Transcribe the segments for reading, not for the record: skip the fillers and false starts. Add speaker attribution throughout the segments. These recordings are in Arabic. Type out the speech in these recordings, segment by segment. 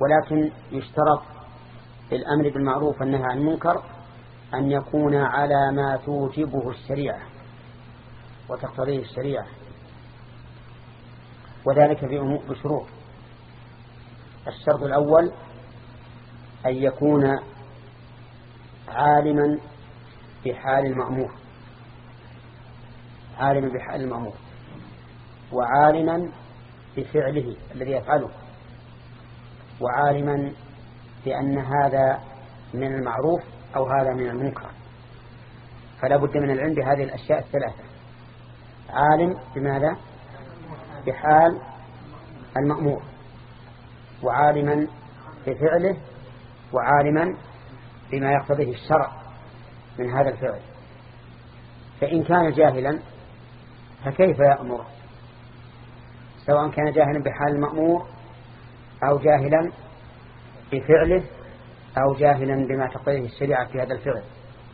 Speaker 1: ولكن يشترط في الأمر بالمعروف والنهي عن المنكر أن يكون على ما توجبه الشريعة وتقتضيه الشريعة، وذلك بشروط. الشرط الأول أن يكون عالما بحال المأمور، عالما بحال المأمور، وعالما بفعله الذي يفعله، وعالما بأن هذا من المعروف أو هذا من المنكر. فلا بد من العلم بهذه الأشياء الثلاثة: عالم بماذا؟ بحال المأمور، وعالما بفعله، وعالما بما يقتضيه الشرع من هذا الفعل. فإن كان جاهلا فكيف يأمر؟ سواء كان جاهلا بحال المأمور أو جاهلا بفعله أو جاهلا بما تقتضيه الشريعة في هذا الفعل.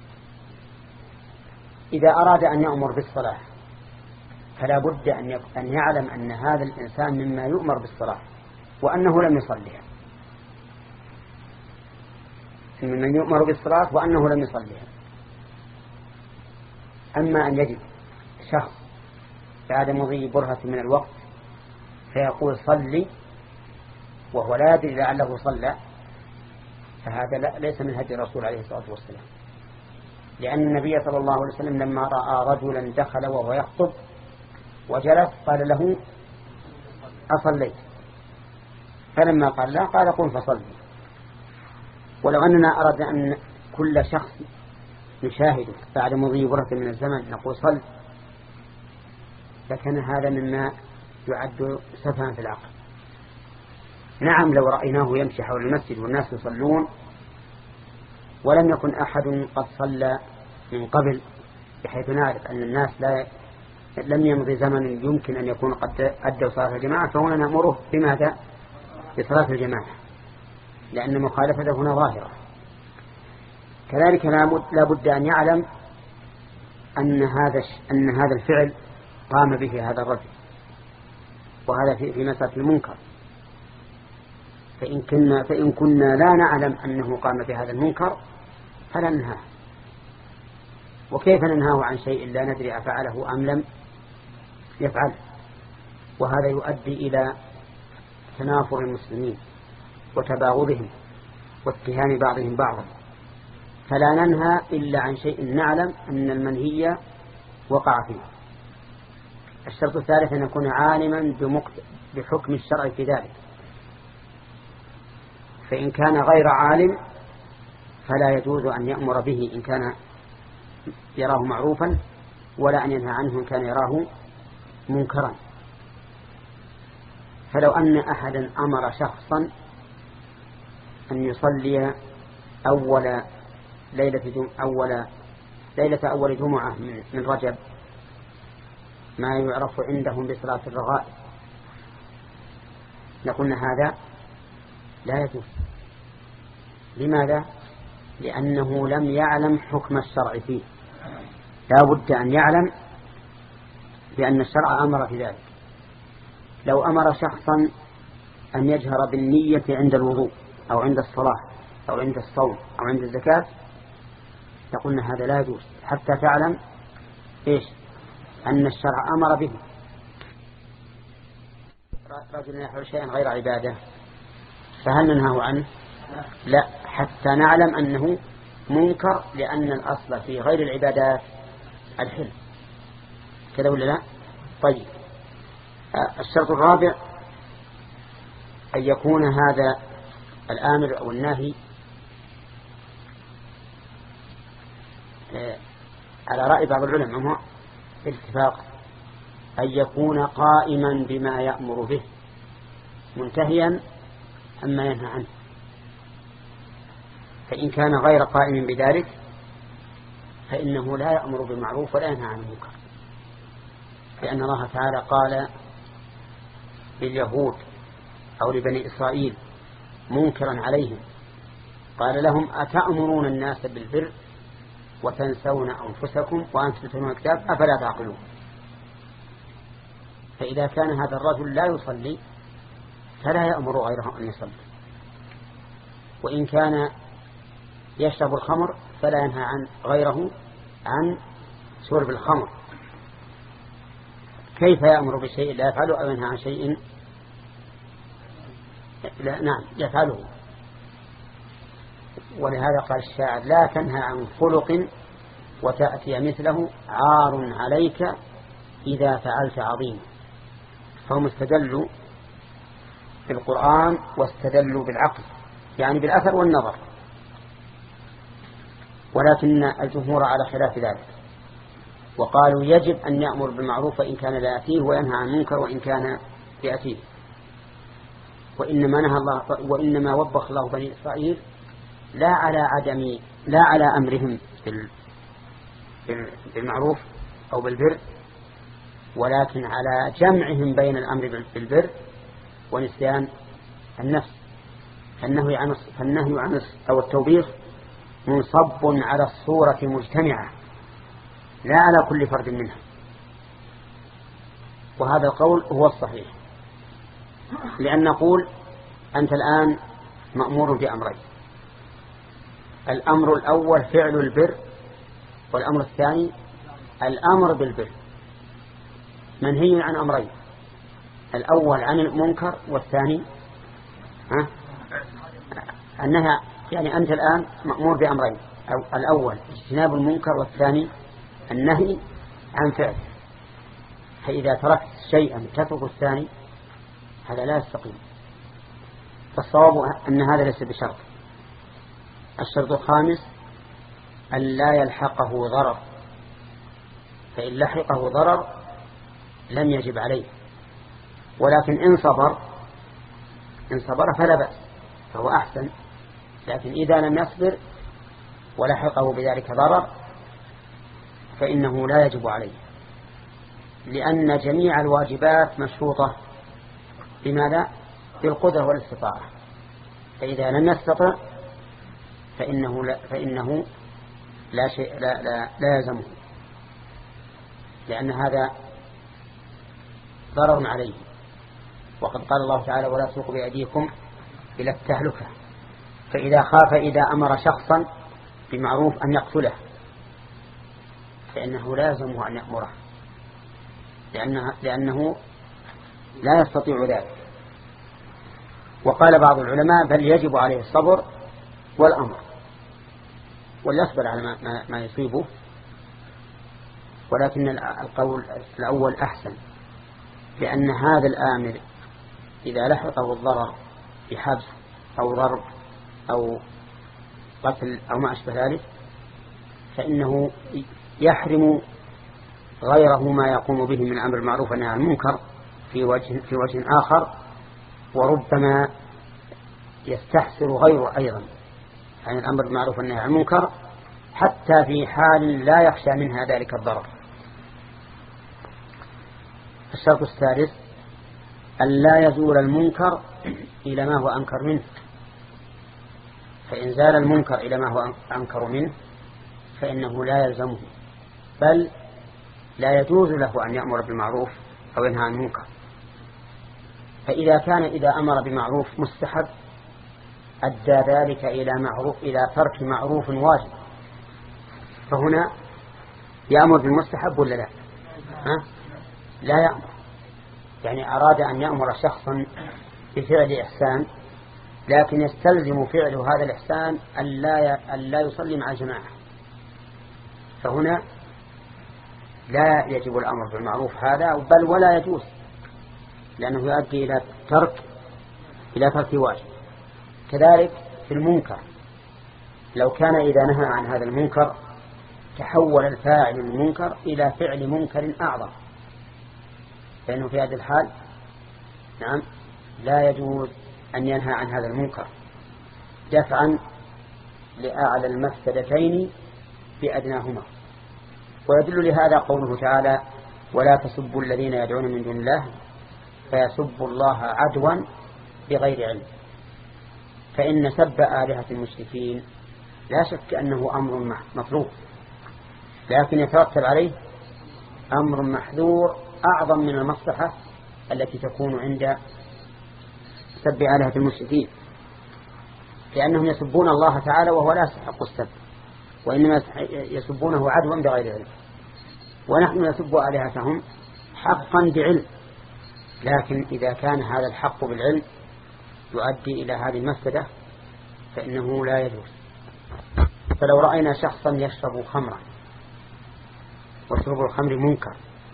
Speaker 1: إذا أراد أن يأمر بالصلاة فلا بد أن يعلم أن هذا الإنسان مما يؤمر بالصلاة وأنه لم يصليها، ممن يؤمر بالصلاة وأنه لم يصليها. أما أن يجد شخص بعد مضي برهة من الوقت فيقول صلي وهو لا يدري لعله صلى، فهذا ليس من هدي الرسول عليه الصلاة والسلام، لأن النبي صلى الله عليه وسلم لما رأى رجلا دخل وهو يخطب وجلس قال له أصليت؟ فلما قال لا قال قم فصلي. ولو أننا أردنا أن كل شخص نشاهده بعد مضي برهة من الزمن نقول صل، لكن هذا مما يعد سفها في العقل. نعم لو رأيناه يمشي حول المسجد والناس يصلون ولم يكن أحد قد صلى من قبل، بحيث نعرف أن الناس لم يمضي زمن يمكن أن يكون قد أدوا صلاة الجماعة، فهنا نأمره بماذا؟ بصلاة الجماعة، لأن مخالفته هنا ظاهرة. كذلك لا بد أن يعلم أن هذا الفعل قام به هذا الرجل، وهذا في مسألة المنكر. فإن كنا لا نعلم أنه قام بهذا المنكر فلا ننهاه. وكيف ننهاه عن شيء لا ندري أفعله أم لم يفعل؟ وهذا يؤدي إلى تنافر المسلمين وتباغضهم واتهام بعضهم بعضا. فلا ننهى إلا عن شيء نعلم أن المنهي وقع فيه. الشرط الثالث أن يكون عالما بحكم الشرع في ذلك، فإن كان غير عالم فلا يجوز أن يأمر به إن كان يراه معروفا، ولا أن ينهى عنه إن كان يراه منكرا. فلو أن أحدا أمر شخصا أن يصلي ليلة أول جمعة من رجب ما يعرف عندهم بصلاة الرغائب، لقلنا هذا لا يجوز. لماذا؟ لأنه لم يعلم حكم الشرع فيه. لا بد أن يعلم بأن الشرع أمر في ذلك. لو أمر شخصا أن يجهر بالنية عند الوضوء أو عند الصلاة أو عند الصوم أو عند الزكاة لقلنا هذا لا يجوز حتى تعلم أن الشرع أمر به. رجل يحول شيئا غير عبادة فهل ننهاه عنه؟ لا، حتى نعلم أنه منكر، لأن الأصل في غير العبادات الحل. كذا ولا لا؟ طيب، الشرط الرابع أن يكون هذا الآمر أو الناهي على رأي بعض العلماء اتفاق أن يكون قائما بما يأمر به منتهيا عما ينهى عنه. فإن كان غير قائم بذلك فإنه لا يأمر بالمعروف ولا ينهى عن المنكر، لأن الله تعالى قال لليهود أو لبني إسرائيل منكرا عليهم قال لهم أتأمرون الناس بالبر وتنسون أنفسكم وأنتم تتلون الكتاب أفلا تعقلون. فإذا كان هذا الرجل لا يصلي فلا يأمر غيره أن يصلي، وإن كان يشرب الخمر فلا ينهى عن غيره عن شرب الخمر. كيف يأمر بشيء لا يفعله أو ينهى عن شيء نعم يفعله؟ ولهذا قال الشاعر: لا تنهى عن خلق وتأتي مثله عار عليك إذا فعلت عظيم. فهم استدلوا بالقرآن واستدلوا بالعقل، يعني بالأثر والنظر، ولكن الجمهور على خلاف ذلك، وقالوا يجب أن يأمر بالمعروف وإن كان لا يأتيه، وينهى عن المنكر وإن كان يأتيه. وإنما وبخ الله بني إسرائيل لا على أمرهم بالمعروف أو بالبر، ولكن على جمعهم بين الأمر بالبر ونسيان النفس. فالنهي عن أو التوبيخ منصب على الصورة مجتمعة لا على كل فرد منها، وهذا القول هو الصحيح. لأن نقول أنت الآن مأمور بأمرين: الأمر الأول فعل البر، والأمر الثاني الأمر بالبر. منهي عن أمرين: الأول عن المنكر، والثاني النهي. يعني أنت الآن مأمور بأمرين: الأول اجتناب المنكر، والثاني النهي عن فعله. فإذا تركت شيئا تترك الثاني هذا لا يستقيم. فالصواب أن هذا ليس بشرط. الشرط الخامس أن لا يلحقه ضرر، فإن لحقه ضرر لم يجب عليه، ولكن إن صبر فلا بأس، فهو أحسن. لكن إذا لم يصبر ولحقه بذلك ضرر فإنه لا يجب عليه، لأن جميع الواجبات مشروطة بماذا؟ بالقدرة والاستطاعة. فإذا لم يستطع فإنه لا يلزمه، لأن هذا ضرر عليه. وقد قال الله تعالى: ولا تلقوا بأيديكم إلى التهلكة. فإذا خاف إذا أمر شخصا بمعروف أن يقتله فإنه لا يلزمه أن يأمره، لأنه لا يستطيع ذلك. وقال بعض العلماء: بل يجب عليه الصبر والأمر، وليصبر على ما يصيبه. ولكن القول الأول أحسن، لأن هذا الآمر إذا لحقه الضرر بحبس أو ضرب أو قتل أو ما أشبه ذلك فإنه يحرم غيره ما يقوم به من أمر المعروف والنهي عن المنكر في وجه آخر، وربما يستحسر غيره أيضا عن الأمر بالمعروف والنهي عن المنكر حتى في حال لا يخشى منها ذلك الضرر. الشرط الثالث أن لا يزول المنكر إلى ما هو أنكر منه، فإن زال المنكر إلى ما هو أنكر منه فإنه لا يلزمه، بل لا يجوز له أن يأمر بالمعروف أو ينهى عن المنكر. فإذا كان إذا أمر بمعروف مستحب أدى ذلك إلى ترك معروف واجب، فهنا يأمر بالمستحب ولا لا؟ لا يأمر. يعني أراد أن يأمر شخصا بفعل إحسان، لكن يستلزم فعل هذا الإحسان أن لا يصلي مع الجماعة، فهنا لا يجب الأمر بالمعروف هذا، بل ولا يجوز، لأنه يؤدي إلى ترك واجب. كذلك في المنكر، لو كان إذا نهى عن هذا المنكر تحول الفاعل المنكر إلى فعل منكر أعظم، فإنه في هذه الحال لا يجوز أن ينهى عن هذا المنكر دفعا لأعلى المفسدتين بأدناهما. ويدل لهذا قوله تعالى: ولا تسبوا الذين يدعون من دون الله فيسبوا الله عدوا بغير علم. فإن سب آلهة المشركين لا شك أنه أمر مطلوب، لكن يترتب عليه أمر محذور أعظم من المصلحة التي تكون عند سب آلهة المشركين. لأنهم يسبون الله تعالى وهو لا يستحق السب، وإنما يسبونه عدوا بغير علم. ونحن نسب آلهتهم حقا بعلم، لكن إذا كان هذا الحق بالعلم يؤدي إلى هذه المفسدة فإنه لا يجوز. فلو رأينا شخصا يشرب خمرا وشرب الخمر منكر،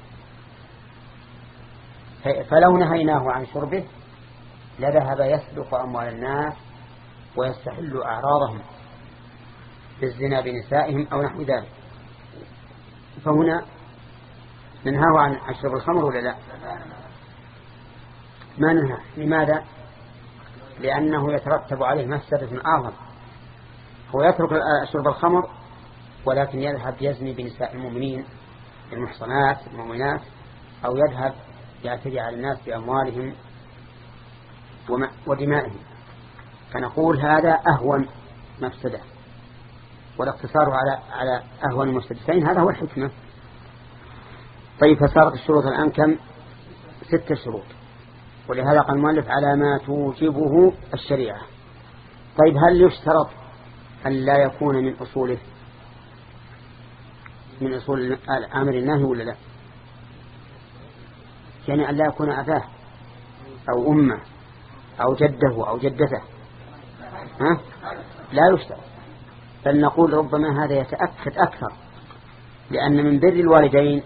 Speaker 1: فلو نهيناه عن شربه لذهب يسلق أموال الناس ويستحل أعراضهم بالزنا بنسائهم أو نحو ذلك. فهنا ننهاه عن شرب الخمر ولا لا؟ ما ننهى. لماذا؟ لأنه يترتب عليه مفسدة أعظم. هو يترك شرب الخمر ولكن يذهب يزني بنساء المؤمنين المحصنات المؤمنات، أو يذهب يعتدي على الناس بأموالهم ودمائهم. فنقول هذا أهون مفسدة، والاقتصار على أهون مفسدتين هذا هو الحكمة. طيب، فصارت الشروط الآن كم؟ 6 شروط، ولهذا قال المؤلف على ما توجبه الشريعة. طيب، هل يشترط أن لا يكون من أصول الأمر النهي ولا لا؟ يعني أن لا يكون أباه أو أمه أو جده أو جدته، لا يشترط. بل نقول ربما هذا يتأكد أكثر، لأن من بر الوالدين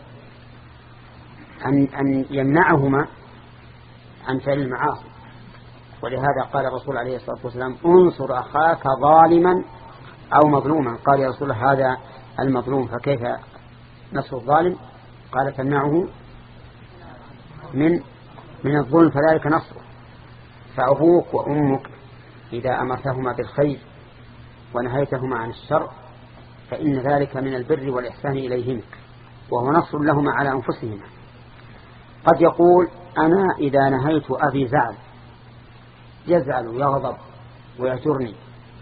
Speaker 1: أن يمنعهما عن فعل المعاصي. ولهذا قال الرسول عليه الصلاة والسلام انصر أخاك ظالما أو مظلوما. قال يا رسول الله هذا المظلوم فكيف نصر الظالم؟ قال تمنعه من الظلم فذلك نصره. فأبوك وأمك إذا أمرتهما بالخير ونهيتهما عن الشر فإن ذلك من البر والإحسان إليهما، وهو نصر لهما على أنفسهما. قد يقول أنا إذا نهيت أبي زعل، يزعل ويغضب ويهجرني،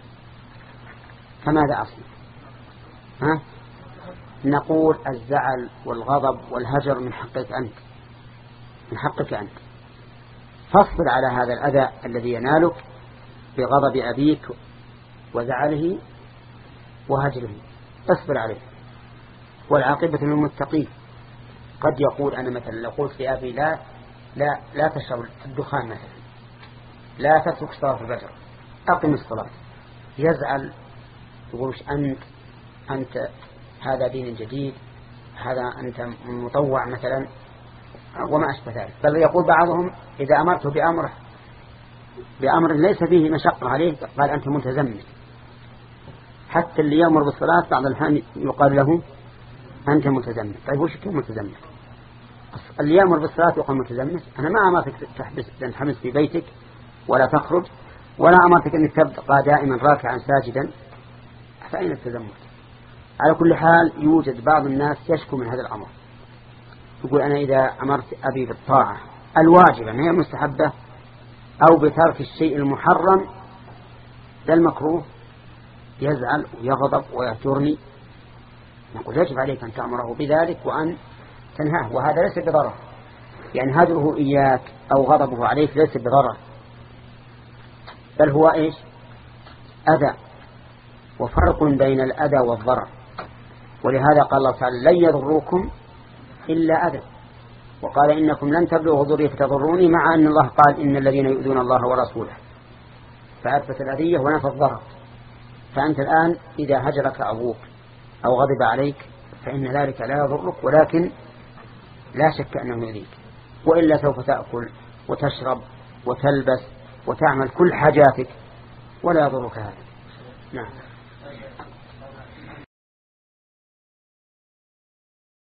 Speaker 1: فماذا أصنع؟ نقول الزعل والغضب والهجر من حقك أنت، من حقك أنت. فاصبر على هذا الأذى الذي ينالك بغضب أبيك وزعله وهجره، اصبر عليه. والعاقبة للمتقين. قد يقول أنا مثلا لو قلت لأبي لا تشرب الدخان مثلا، لا تترك صلاة الفجر، أقم الصلاة، يزعل يقول أنت هذا دين جديد، هذا أنت مطوع مثلا وما أشبه ذلك. بل يقول بعضهم إذا أمرته بأمر ليس فيه مشقة عليه قال أنت متزمت. حتى اللي يأمر بالصلاة بعض الأحيان يقال له أنت متزمت. طيب وش كم متزمت؟ اللي يأمر بالصلاة يقول متزمت. أنا ما أمرتك تنحبس في بيتك ولا تخرج، ولا أمرتك أن تبقى دائما راكعا ساجدا، فأين التزمت؟ على كل حال يوجد بعض الناس يشكو من هذا الأمر، يقول أنا إذا أمرت أبي بالطاعة الواجبة هي المستحبة أو بترك الشيء المحرم ذا المكروه يزعل ويغضب ويهجرني. نقول يجب عليك أن تأمره بذلك وأن تنهاه، وهذا ليس بضرر. يعني هجره إياك أو غضبه عليك ليس بضرر، بل هو إيش؟ أذى، وفرق بين الأذى والضرر. ولهذا قال الله تعالى لن يضروكم إلا أذى، وقال إنكم لن تبلغوا ضري فتضروني، مع أن الله قال إن الذين يؤذون الله ورسوله، فأثبت الأذية ونفى الضرر. فأنت الآن إذا هجرك أبوك أو غضب عليك فإن ذلك لا يضرك، ولكن لا شك أنه يؤذيك، وإلا سوف تأكل وتشرب وتلبس وتعمل كل حاجاتك ولا يضرك هذا. نعم.